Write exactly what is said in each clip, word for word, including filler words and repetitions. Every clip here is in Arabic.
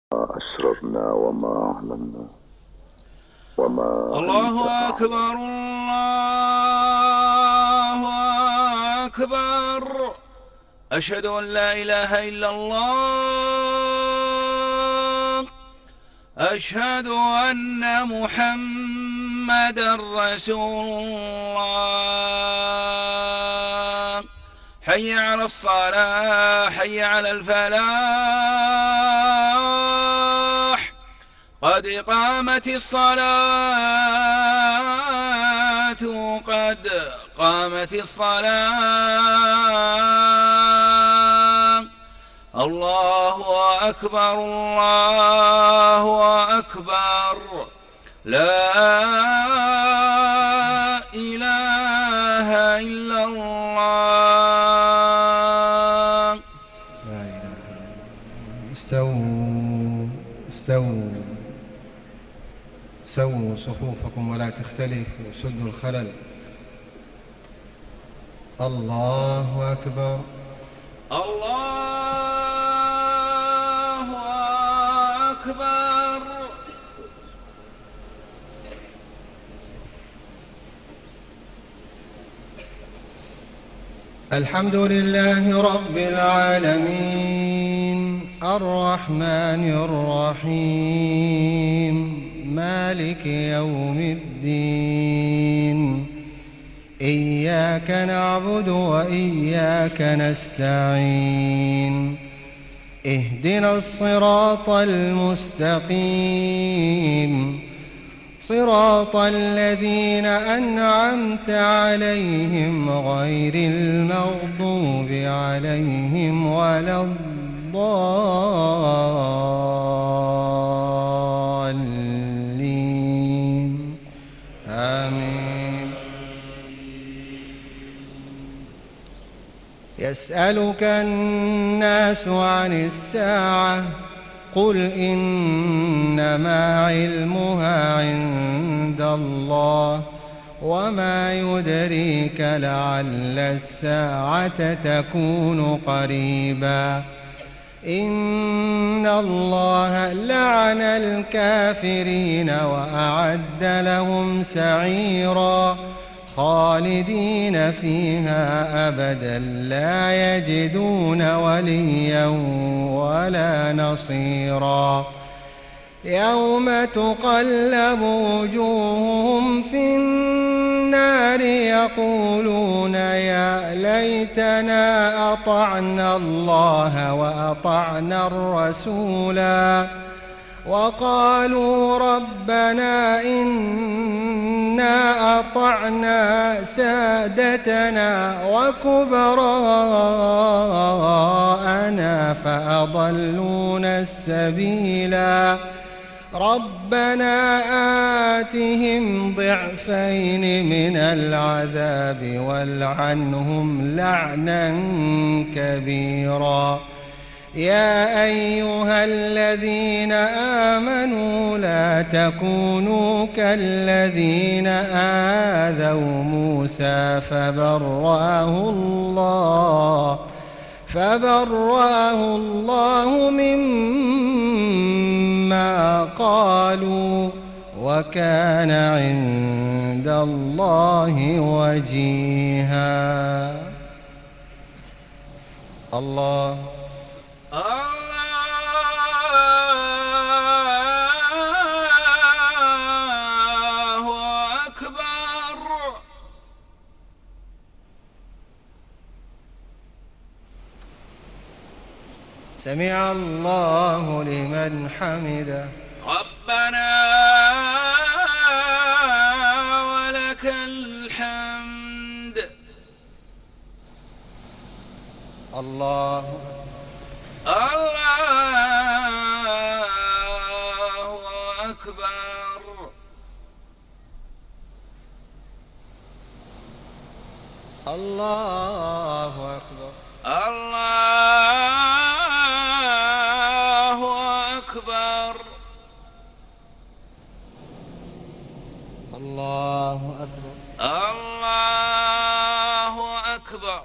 أسررنا وما أعلنا وما الله أكبر الله أكبر. أشهد أن لا إله إلا الله. أشهد أن محمدا رسول الله. حي على الصلاة، حي على الفلاح، قد قامت الصلاة، قد قامت الصلاة. الله أكبر الله أكبر. لا إله إلا الله. لا إله إلا الله. استووا استووا سووا صفوفكم ولا تختلفوا، سدوا الخلل. الله أكبر الله أكبر. الحمد لله رب العالمين، الرحمن الرحيم، مالك يوم الدين. إياك نعبد وإياك نستعين. اهدنا الصراط المستقيم، صراط الذين أنعمت عليهم غير المغضوب عليهم ولا الضالين. آمين. يسألك الناس عن الساعة، قل إنما علمها عند الله، وما يدريك لعل الساعة تكون قريبا. إن الله لعن الكافرين وأعد لهم سعيرا، خالدين فيها أبدا لا يجدون وليا ولا نصيرا. يوم تقلب وجوههم في النار يقولون يا ليتنا أطعنا الله وأطعنا الرسولا، وقالوا ربنا إنا أطعنا سادتنا وكبراءنا فأضلونا السبيلا. ربنا آتهم ضعفين من العذاب والعنهم لعنا كبيرا. يا أيها الذين آمنوا لا تكونوا كالذين آذوا موسى فبرأه الله فبرأه الله مما قالوا، وكان عند الله وجيها. الله الله أكبر. سمع الله لمن حمده. ربنا ولك الحمد. الله الله أكبر. الله أكبر. الله أكبر. الله أكبر. الله أكبر.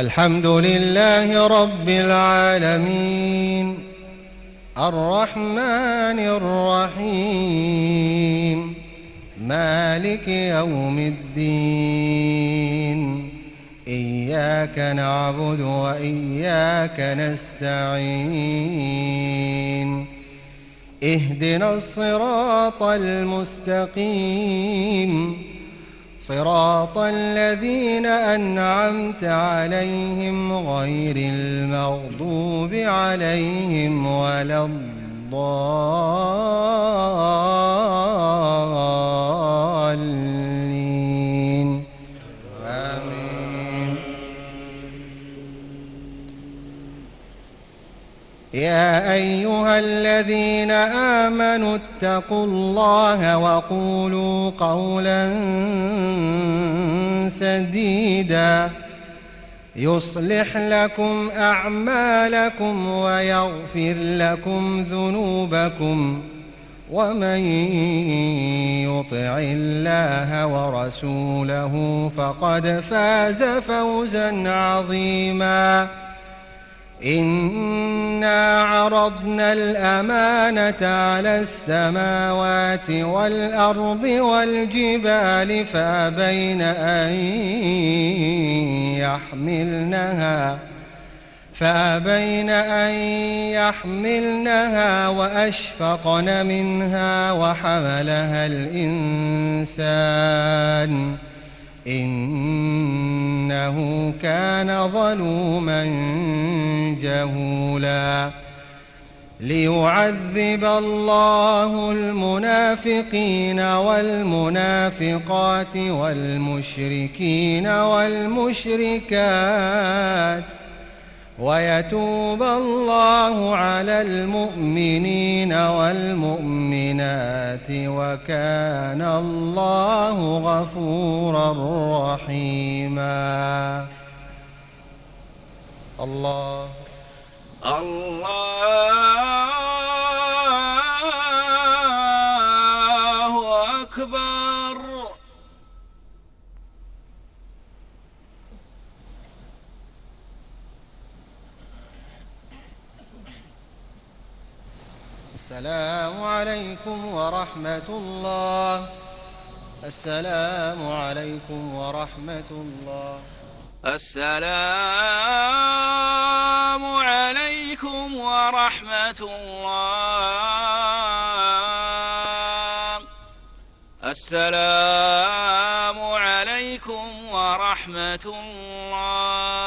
الحمد لله رب العالمين الرحمن الرحيم مالك يوم الدين إياك نعبد وإياك نستعين اهدنا الصراط المستقيم صراط الذين أنعمت عليهم غير المغضوب عليهم ولا الضالين آمين. يا أيها الذين آمنوا اتقوا الله وقولوا قولا سديدا يصلح لكم أعمالكم ويغفر لكم ذنوبكم ومن يطع الله ورسوله فقد فاز فوزا عظيما. إنا عرضنا الأمانة على السماوات والأرض والجبال فأبين أن يحملنها فأبين أن يحملنها وأشفقن منها وحملها الإنسان إنه كان ظلوما جهولا. ليعذب الله المنافقين والمنافقات والمشركين والمشركات ويتوب الله على المؤمنين والمؤمنات وكان الله غفورا رحيما. الله الله أكبر. السلام عليكم ورحمة الله. السلام عليكم ورحمة الله. السلام عليكم ورحمة الله. السلام عليكم ورحمة الله.